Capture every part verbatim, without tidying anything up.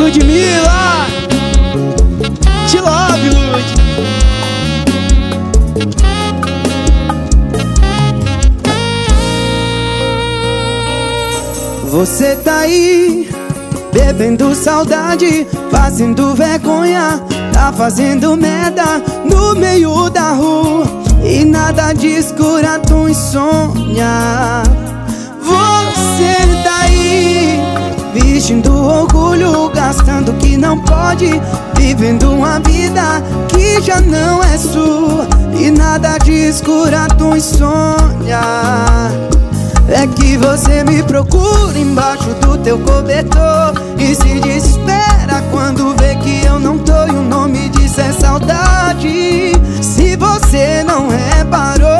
Ludmilla, te love, Lud. Você tá aí, bebendo saudade, fazendo vergonha, tá fazendo merda no meio da rua, e nada disso cura tua insônia. Você tá aí, vestindo orgulho, gastando o que não pode, vivendo uma vida que já não é sua, e nada disso cura tua insônia. É que você me procura embaixo do teu cobertor e se desespera quando vê que eu não tô, e o nome disso é saudade. Se você não reparou,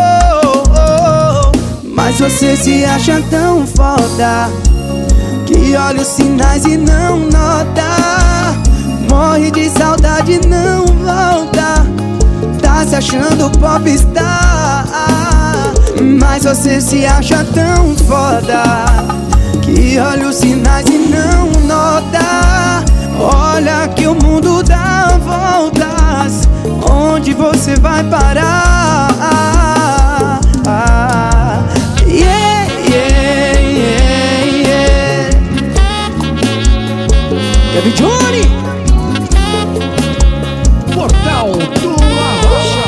mas você se acha tão foda que olha os sinais e não nota, morre de saudade e não volta, tá se achando popstar. Mas você se acha tão foda que olha os sinais e não nota. Olha que o mundo dá voltas, onde você vai parar? Yeah, yeah, yeah, yeah. Kevin Johnny, Portal do Arrocha.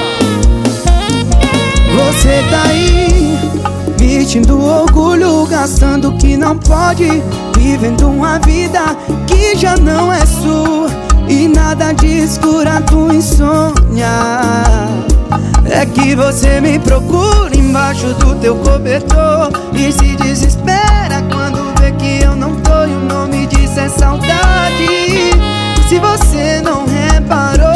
você tá aí, vestindo orgulho, gastando o que não pode, vivendo uma vida que já não é sua, e nada disso cura tua insônia. É que você me procura embaixo do teu cobertor e se desespera quando vê que eu não tô, e o nome disso é saudade. Se você não reparou,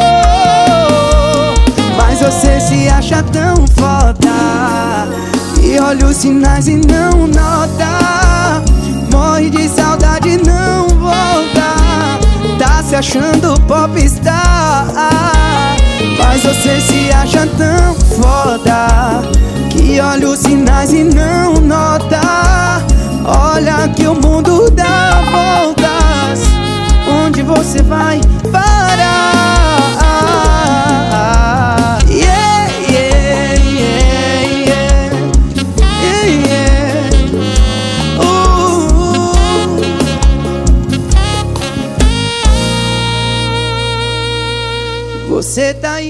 mas você se acha tão foda e olha os sinais e não nota, morre de saudade e não volta, tá se achando popstar. Mas você se acha tão foda que olha os sinais e não nota. Olha que o mundo dá voltas, onde você vai parar? Yeah, yeah, yeah, yeah. Yeah, yeah. Uh. Você tá